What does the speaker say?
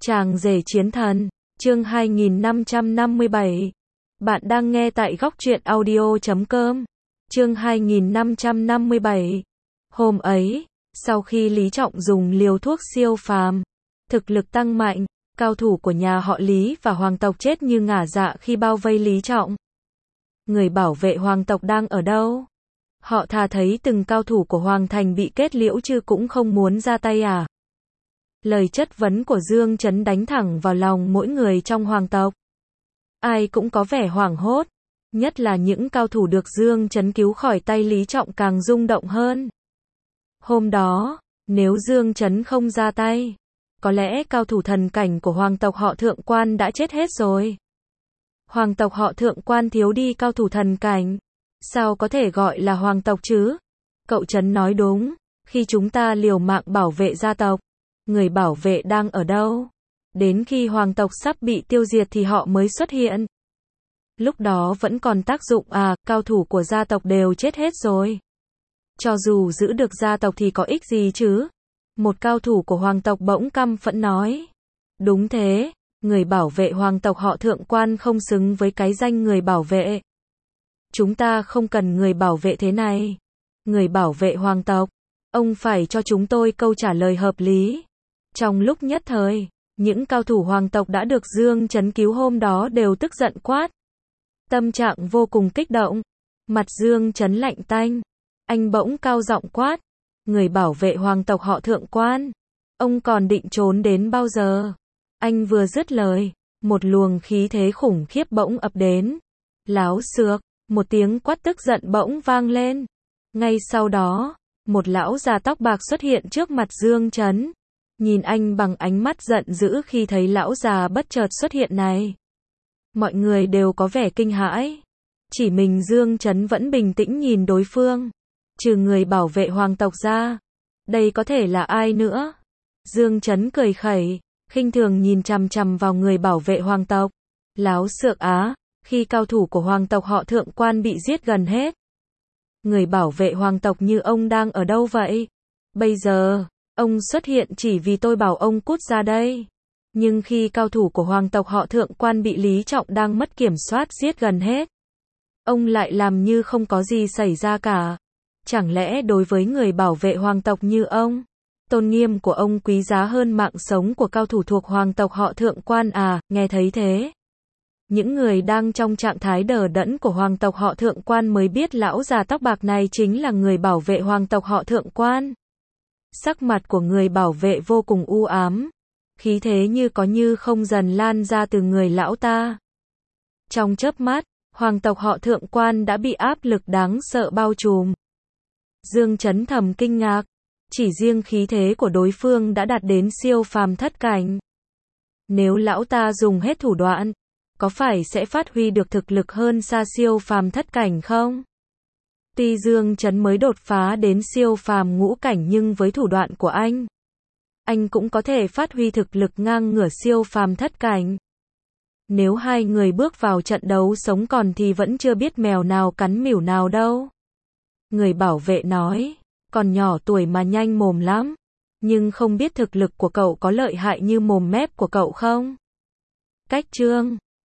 Chàng rể chiến thần, chương 2557. Bạn đang nghe tại góc truyện audio.com. Chương 2557. Hôm ấy, sau khi Lý Trọng dùng liều thuốc siêu phàm, thực lực tăng mạnh, cao thủ của nhà họ Lý và hoàng tộc chết như ngả dạ khi bao vây Lý Trọng. Người bảo vệ hoàng tộc đang ở đâu? Họ thà thấy từng cao thủ của hoàng thành bị kết liễu chứ cũng không muốn ra tay à? Lời chất vấn của Dương Chấn đánh thẳng vào lòng mỗi người trong hoàng tộc. Ai cũng có vẻ hoảng hốt, nhất là những cao thủ được Dương Chấn cứu khỏi tay Lý Trọng càng rung động hơn. Hôm đó, nếu Dương Chấn không ra tay, có lẽ cao thủ thần cảnh của hoàng tộc họ Thượng Quan đã chết hết rồi. Hoàng tộc họ Thượng Quan thiếu đi cao thủ thần cảnh, sao có thể gọi là hoàng tộc chứ? Cậu Chấn nói đúng, khi chúng ta liều mạng bảo vệ gia tộc, người bảo vệ đang ở đâu? Đến khi hoàng tộc sắp bị tiêu diệt thì họ mới xuất hiện. Lúc đó vẫn còn tác dụng à, cao thủ của gia tộc đều chết hết rồi. Cho dù giữ được gia tộc thì có ích gì chứ? Một cao thủ của hoàng tộc bỗng căm phẫn nói. Đúng thế, người bảo vệ hoàng tộc họ Thượng Quan không xứng với cái danh người bảo vệ. Chúng ta không cần người bảo vệ thế này. Người bảo vệ hoàng tộc, ông phải cho chúng tôi câu trả lời hợp lý. Trong lúc nhất thời, những cao thủ hoàng tộc đã được Dương Chấn cứu hôm đó đều tức giận quát. Tâm trạng vô cùng kích động. Mặt Dương Chấn lạnh tanh. Anh bỗng cao giọng quát. Người bảo vệ hoàng tộc họ Thượng Quan, ông còn định trốn đến bao giờ? Anh vừa dứt lời, một luồng khí thế khủng khiếp bỗng ập đến. Láo xược, một tiếng quát tức giận bỗng vang lên. Ngay sau đó, một lão già tóc bạc xuất hiện trước mặt Dương Chấn. Nhìn anh bằng ánh mắt giận dữ khi thấy lão già bất chợt xuất hiện này. Mọi người đều có vẻ kinh hãi. Chỉ mình Dương Chấn vẫn bình tĩnh nhìn đối phương. Trừ người bảo vệ hoàng tộc ra, đây có thể là ai nữa? Dương Chấn cười khẩy, khinh thường nhìn chằm chằm vào người bảo vệ hoàng tộc. Láo xược á, khi cao thủ của hoàng tộc họ Thượng Quan bị giết gần hết. Người bảo vệ hoàng tộc như ông đang ở đâu vậy? Bây giờ, ông xuất hiện chỉ vì tôi bảo ông cút ra đây. Nhưng khi cao thủ của hoàng tộc họ Thượng Quan bị Lý Trọng đang mất kiểm soát giết gần hết, ông lại làm như không có gì xảy ra cả. Chẳng lẽ đối với người bảo vệ hoàng tộc như ông, tôn nghiêm của ông quý giá hơn mạng sống của cao thủ thuộc hoàng tộc họ Thượng Quan à? Nghe thấy thế, những người đang trong trạng thái đờ đẫn của hoàng tộc họ Thượng Quan mới biết lão già tóc bạc này chính là người bảo vệ hoàng tộc họ Thượng Quan. Sắc mặt của người bảo vệ vô cùng u ám, khí thế như có như không dần lan ra từ người lão ta. Trong chớp mắt, hoàng tộc họ Thượng Quan đã bị áp lực đáng sợ bao trùm. Dương Chấn thầm kinh ngạc, chỉ riêng khí thế của đối phương đã đạt đến siêu phàm thất cảnh. Nếu lão ta dùng hết thủ đoạn, có phải sẽ phát huy được thực lực hơn xa siêu phàm thất cảnh không? Tuy Dương Chấn mới đột phá đến siêu phàm ngũ cảnh nhưng với thủ đoạn của anh cũng có thể phát huy thực lực ngang ngửa siêu phàm thất cảnh. Nếu hai người bước vào trận đấu sống còn thì vẫn chưa biết mèo nào cắn mỉu nào đâu. Người bảo vệ nói, còn nhỏ tuổi mà nhanh mồm lắm, nhưng không biết thực lực của cậu có lợi hại như mồm mép của cậu không? Cách chương